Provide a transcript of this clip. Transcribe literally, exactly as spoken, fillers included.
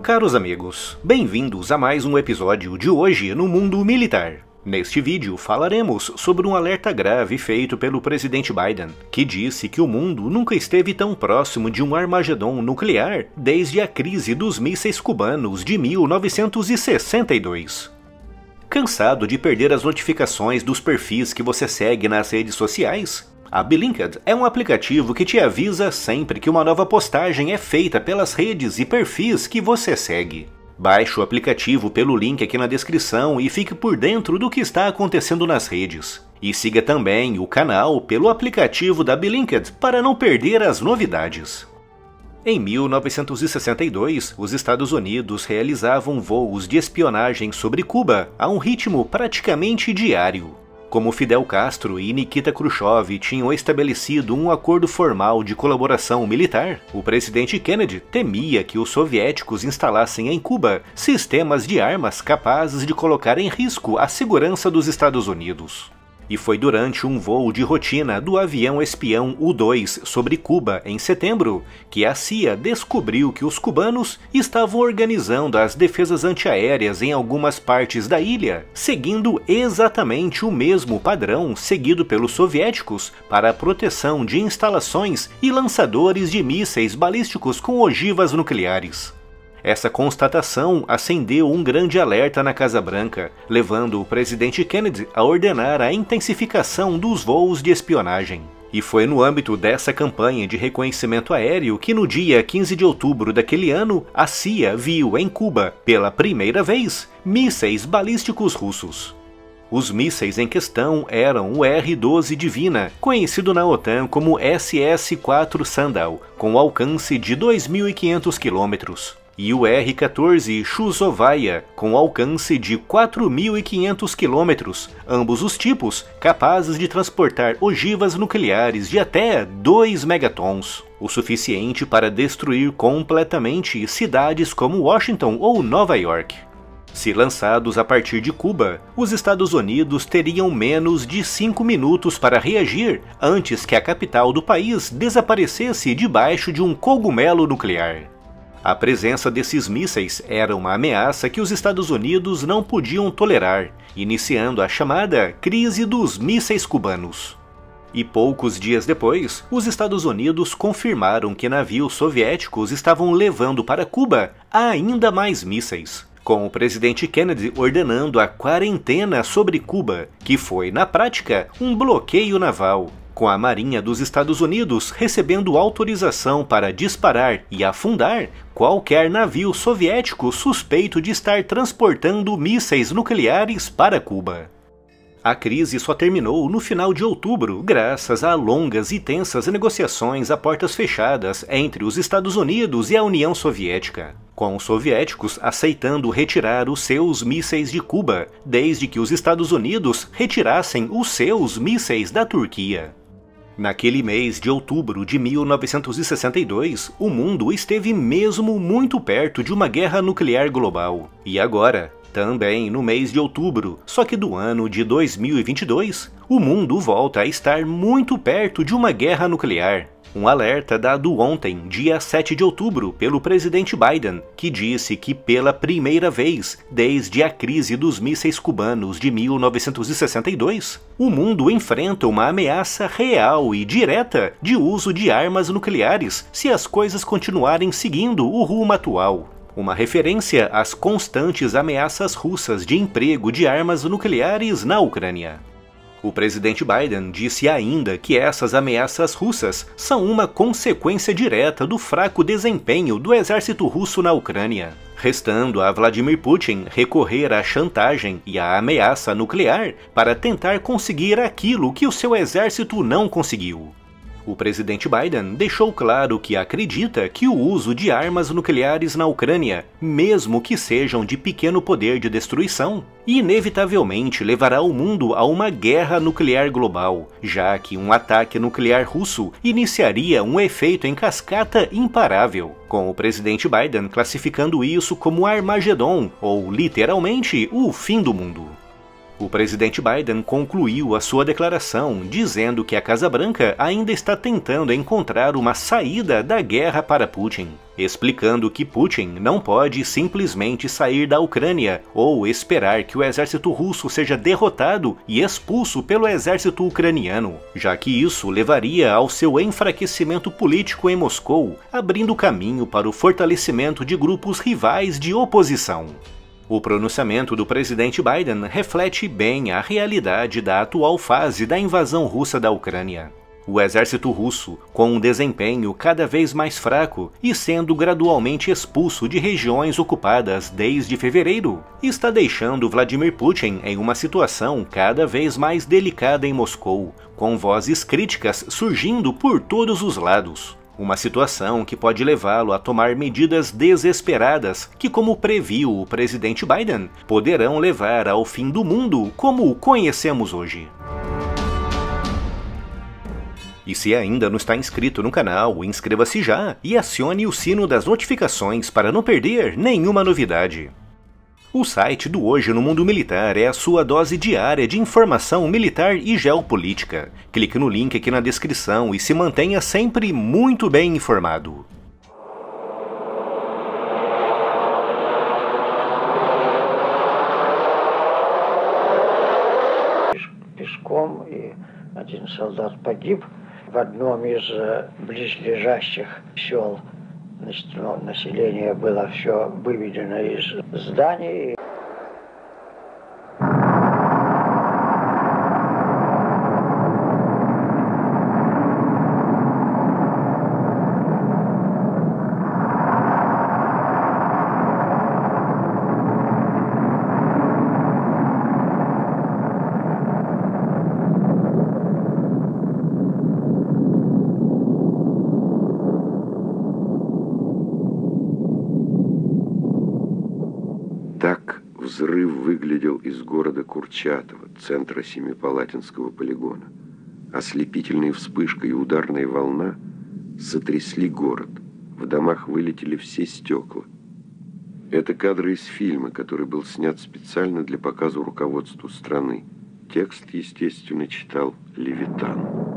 Caros amigos, bem-vindos a mais um episódio de Hoje no Mundo Militar. Neste vídeo falaremos sobre um alerta grave feito pelo presidente Biden, que disse que o mundo nunca esteve tão próximo de um Armagedon nuclear desde a crise dos mísseis cubanos de mil novecentos e sessenta e dois. Cansado de perder as notificações dos perfis que você segue nas redes sociais? A Blinked é um aplicativo que te avisa sempre que uma nova postagem é feita pelas redes e perfis que você segue. Baixe o aplicativo pelo link aqui na descrição e fique por dentro do que está acontecendo nas redes. E siga também o canal pelo aplicativo da Blinked para não perder as novidades. Em mil novecentos e sessenta e dois, os Estados Unidos realizavam voos de espionagem sobre Cuba a um ritmo praticamente diário. Como Fidel Castro e Nikita Khrushchev tinham estabelecido um acordo formal de colaboração militar, o presidente Kennedy temia que os soviéticos instalassem em Cuba sistemas de armas capazes de colocar em risco a segurança dos Estados Unidos. E foi durante um voo de rotina do avião espião U dois sobre Cuba em setembro que a C I A descobriu que os cubanos estavam organizando as defesas antiaéreas em algumas partes da ilha, seguindo exatamente o mesmo padrão seguido pelos soviéticos para a proteção de instalações e lançadores de mísseis balísticos com ogivas nucleares. Essa constatação acendeu um grande alerta na Casa Branca, levando o presidente Kennedy a ordenar a intensificação dos voos de espionagem. E foi no âmbito dessa campanha de reconhecimento aéreo que no dia quinze de outubro daquele ano, a C I A viu em Cuba, pela primeira vez, mísseis balísticos russos. Os mísseis em questão eram o R doze Divina, conhecido na OTAN como S S quatro Sandal, com alcance de dois mil e quinhentos quilômetros. E o R quatorze Chuzovaya, com alcance de quatro mil e quinhentos quilômetros, ambos os tipos capazes de transportar ogivas nucleares de até dois megatons, o suficiente para destruir completamente cidades como Washington ou Nova York. Se lançados a partir de Cuba, os Estados Unidos teriam menos de cinco minutos para reagir antes que a capital do país desaparecesse debaixo de um cogumelo nuclear. A presença desses mísseis era uma ameaça que os Estados Unidos não podiam tolerar, iniciando a chamada Crise dos Mísseis Cubanos. E poucos dias depois, os Estados Unidos confirmaram que navios soviéticos estavam levando para Cuba ainda mais mísseis, com o presidente Kennedy ordenando a quarentena sobre Cuba, que foi, na prática, um bloqueio naval, com a Marinha dos Estados Unidos recebendo autorização para disparar e afundar qualquer navio soviético suspeito de estar transportando mísseis nucleares para Cuba. A crise só terminou no final de outubro, graças a longas e tensas negociações a portas fechadas entre os Estados Unidos e a União Soviética, com os soviéticos aceitando retirar os seus mísseis de Cuba, desde que os Estados Unidos retirassem os seus mísseis da Turquia. Naquele mês de outubro de mil novecentos e sessenta e dois, o mundo esteve mesmo muito perto de uma guerra nuclear global. E agora, também no mês de outubro, só que do ano de dois mil e vinte e dois, o mundo volta a estar muito perto de uma guerra nuclear. Um alerta dado ontem, dia sete de outubro, pelo presidente Biden, que disse que pela primeira vez, desde a crise dos mísseis cubanos de mil novecentos e sessenta e dois, o mundo enfrenta uma ameaça real e direta de uso de armas nucleares se as coisas continuarem seguindo o rumo atual. Uma referência às constantes ameaças russas de emprego de armas nucleares na Ucrânia. O presidente Biden disse ainda que essas ameaças russas são uma consequência direta do fraco desempenho do exército russo na Ucrânia, restando a Vladimir Putin recorrer à chantagem e à ameaça nuclear para tentar conseguir aquilo que o seu exército não conseguiu. O presidente Biden deixou claro que acredita que o uso de armas nucleares na Ucrânia, mesmo que sejam de pequeno poder de destruição, inevitavelmente levará o mundo a uma guerra nuclear global, já que um ataque nuclear russo iniciaria um efeito em cascata imparável, com o presidente Biden classificando isso como Armagedon, ou literalmente o fim do mundo. O presidente Biden concluiu a sua declaração dizendo que a Casa Branca ainda está tentando encontrar uma saída da guerra para Putin, explicando que Putin não pode simplesmente sair da Ucrânia ou esperar que o exército russo seja derrotado e expulso pelo exército ucraniano, já que isso levaria ao seu enfraquecimento político em Moscou, abrindo caminho para o fortalecimento de grupos rivais de oposição. O pronunciamento do presidente Biden reflete bem a realidade da atual fase da invasão russa da Ucrânia. O exército russo, com um desempenho cada vez mais fraco e sendo gradualmente expulso de regiões ocupadas desde fevereiro, está deixando Vladimir Putin em uma situação cada vez mais delicada em Moscou, com vozes críticas surgindo por todos os lados. Uma situação que pode levá-lo a tomar medidas desesperadas que, como previu o presidente Biden, poderão levar ao fim do mundo como o conhecemos hoje. E se ainda não está inscrito no canal, inscreva-se já e acione o sino das notificações para não perder nenhuma novidade. O site do Hoje no Mundo Militar é a sua dose diária de informação militar e geopolítica. Clique no link aqui na descrição e se mantenha sempre muito bem informado. Пешком, и один солдат погиб. В одном из близлежащих сел, значит, ну, население было все выведено из зданий. Так взрыв выглядел из города Курчатова, центра Семипалатинского полигона. Ослепительная вспышка и ударная волна сотрясли город. В домах вылетели все стекла. Это кадры из фильма, который был снят специально для показа руководству страны. Текст, естественно, читал Левитан.